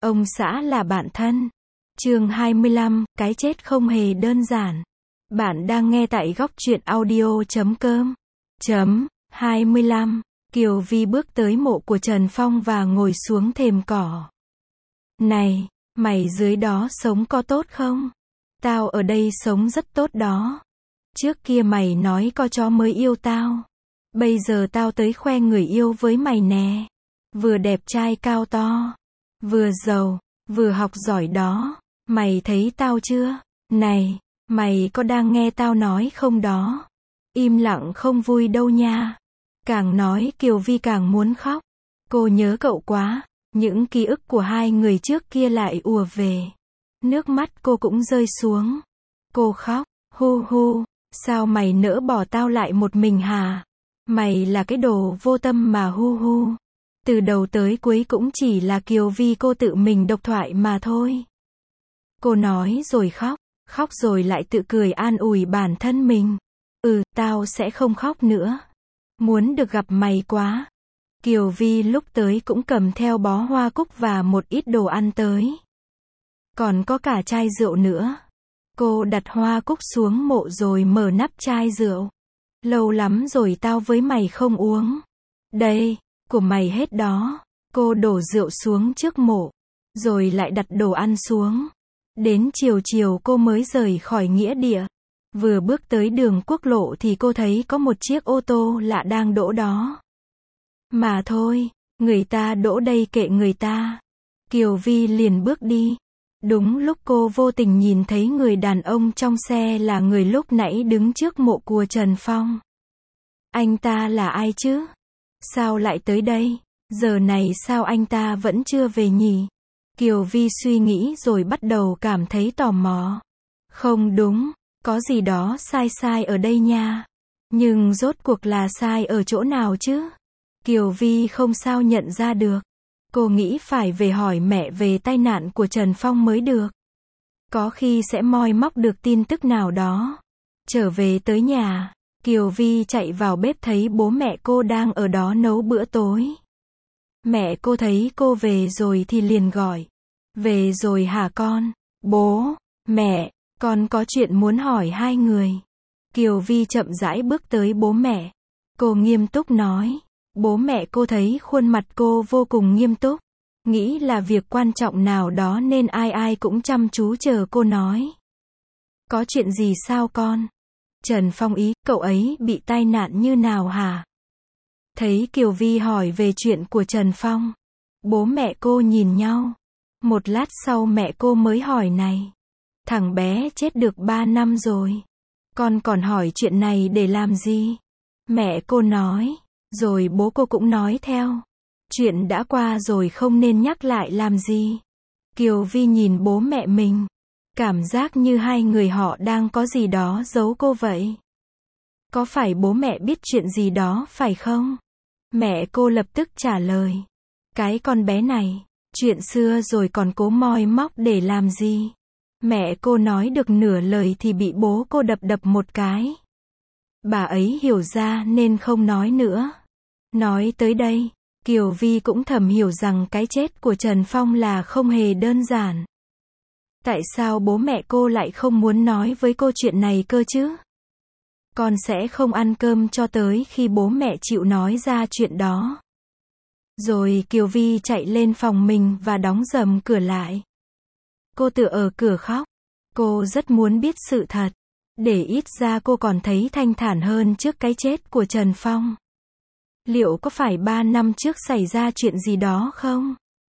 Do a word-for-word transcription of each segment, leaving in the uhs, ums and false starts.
Ông xã là bạn thân. Chương hai mươi lăm, cái chết không hề đơn giản. Bạn đang nghe tại góc truyện audio chấm com. Chấm, hai mươi lăm. Kiều Vi bước tới mộ của Trần Phong và ngồi xuống thềm cỏ. Này, mày dưới đó sống có tốt không? Tao ở đây sống rất tốt đó. Trước kia mày nói có chó mới yêu tao. Bây giờ tao tới khoe người yêu với mày nè. Vừa đẹp trai cao to, vừa giàu, vừa học giỏi đó. Mày thấy tao chưa? Này, mày có đang nghe tao nói không đó? Im lặng không vui đâu nha. Càng nói Kiều Vi càng muốn khóc. Cô nhớ cậu quá. Những ký ức của hai người trước kia lại ùa về. Nước mắt cô cũng rơi xuống. Cô khóc, hu hu, sao mày nỡ bỏ tao lại một mình hả? Mày là cái đồ vô tâm mà hu hu. Từ đầu tới cuối cũng chỉ là Kiều Vi cô tự mình độc thoại mà thôi. Cô nói rồi khóc, khóc rồi lại tự cười an ủi bản thân mình. Ừ, tao sẽ không khóc nữa. Muốn được gặp mày quá. Kiều Vi lúc tới cũng cầm theo bó hoa cúc và một ít đồ ăn tới. Còn có cả chai rượu nữa. Cô đặt hoa cúc xuống mộ rồi mở nắp chai rượu. Lâu lắm rồi tao với mày không uống. Đây, của mày hết đó. Cô đổ rượu xuống trước mộ. Rồi lại đặt đồ ăn xuống. Đến chiều chiều cô mới rời khỏi nghĩa địa. Vừa bước tới đường quốc lộ thì cô thấy có một chiếc ô tô lạ đang đỗ đó. Mà thôi, người ta đỗ đây kệ người ta. Kiều Vi liền bước đi. Đúng lúc cô vô tình nhìn thấy người đàn ông trong xe là người lúc nãy đứng trước mộ của Trần Phong. Anh ta là ai chứ? Sao lại tới đây? Giờ này sao anh ta vẫn chưa về nhỉ? Kiều Vi suy nghĩ rồi bắt đầu cảm thấy tò mò. Không đúng, có gì đó sai sai ở đây nha. Nhưng rốt cuộc là sai ở chỗ nào chứ? Kiều Vi không sao nhận ra được. Cô nghĩ phải về hỏi mẹ về tai nạn của Trần Phong mới được. Có khi sẽ moi móc được tin tức nào đó. Trở về tới nhà, Kiều Vi chạy vào bếp thấy bố mẹ cô đang ở đó nấu bữa tối. Mẹ cô thấy cô về rồi thì liền gọi. Về rồi hả con? Bố, mẹ, con có chuyện muốn hỏi hai người. Kiều Vi chậm rãi bước tới bố mẹ. Cô nghiêm túc nói. Bố mẹ cô thấy khuôn mặt cô vô cùng nghiêm túc. Nghĩ là việc quan trọng nào đó nên ai ai cũng chăm chú chờ cô nói. Có chuyện gì sao con? Trần Phong ý, cậu ấy bị tai nạn như nào hả? Thấy Kiều Vi hỏi về chuyện của Trần Phong. Bố mẹ cô nhìn nhau. Một lát sau mẹ cô mới hỏi này. Thằng bé chết được ba năm rồi. Con còn hỏi chuyện này để làm gì? Mẹ cô nói. Rồi bố cô cũng nói theo. Chuyện đã qua rồi không nên nhắc lại làm gì. Kiều Vi nhìn bố mẹ mình. Cảm giác như hai người họ đang có gì đó giấu cô vậy. Có phải bố mẹ biết chuyện gì đó phải không? Mẹ cô lập tức trả lời. Cái con bé này, chuyện xưa rồi còn cố moi móc để làm gì? Mẹ cô nói được nửa lời thì bị bố cô đập đập một cái. Bà ấy hiểu ra nên không nói nữa. Nói tới đây, Kiều Vi cũng thầm hiểu rằng cái chết của Trần Phong là không hề đơn giản. Tại sao bố mẹ cô lại không muốn nói với cô chuyện này cơ chứ? Con sẽ không ăn cơm cho tới khi bố mẹ chịu nói ra chuyện đó. Rồi Kiều Vi chạy lên phòng mình và đóng rầm cửa lại. Cô tựa ở cửa khóc. Cô rất muốn biết sự thật. Để ít ra cô còn thấy thanh thản hơn trước cái chết của Trần Phong. Liệu có phải ba năm trước xảy ra chuyện gì đó không?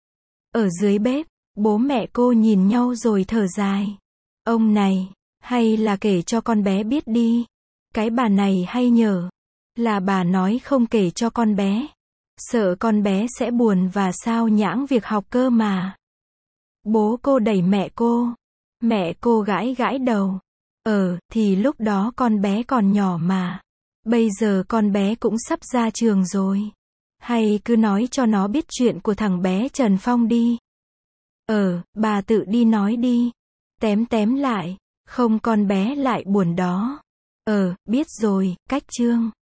Ở dưới bếp, bố mẹ cô nhìn nhau rồi thở dài. Ông này, hay là kể cho con bé biết đi. Cái bà này hay nhờ. Là bà nói không kể cho con bé. Sợ con bé sẽ buồn và sao nhãng việc học cơ mà. Bố cô đẩy mẹ cô. Mẹ cô gãi gãi đầu. Ờ, thì lúc đó con bé còn nhỏ mà. Bây giờ con bé cũng sắp ra trường rồi. Hay cứ nói cho nó biết chuyện của thằng bé Trần Phong đi. Ờ, bà tự đi nói đi. Tém tém lại. Không con bé lại buồn đó. Ờ, biết rồi, cách chương.